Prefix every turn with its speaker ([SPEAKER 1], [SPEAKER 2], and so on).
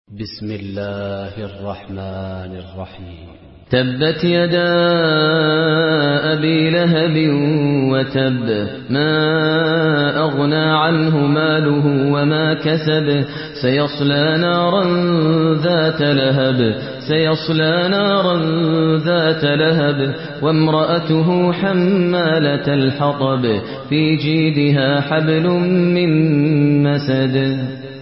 [SPEAKER 1] بسم الله الرحمن الرحيم.
[SPEAKER 2] تبت يدا أبي لهب وتب، ما أغنى عنه ماله وما كسب، سيصلى نارا ذات لهب وامرأته حمالة الحطب في جيدها حبل من مسد.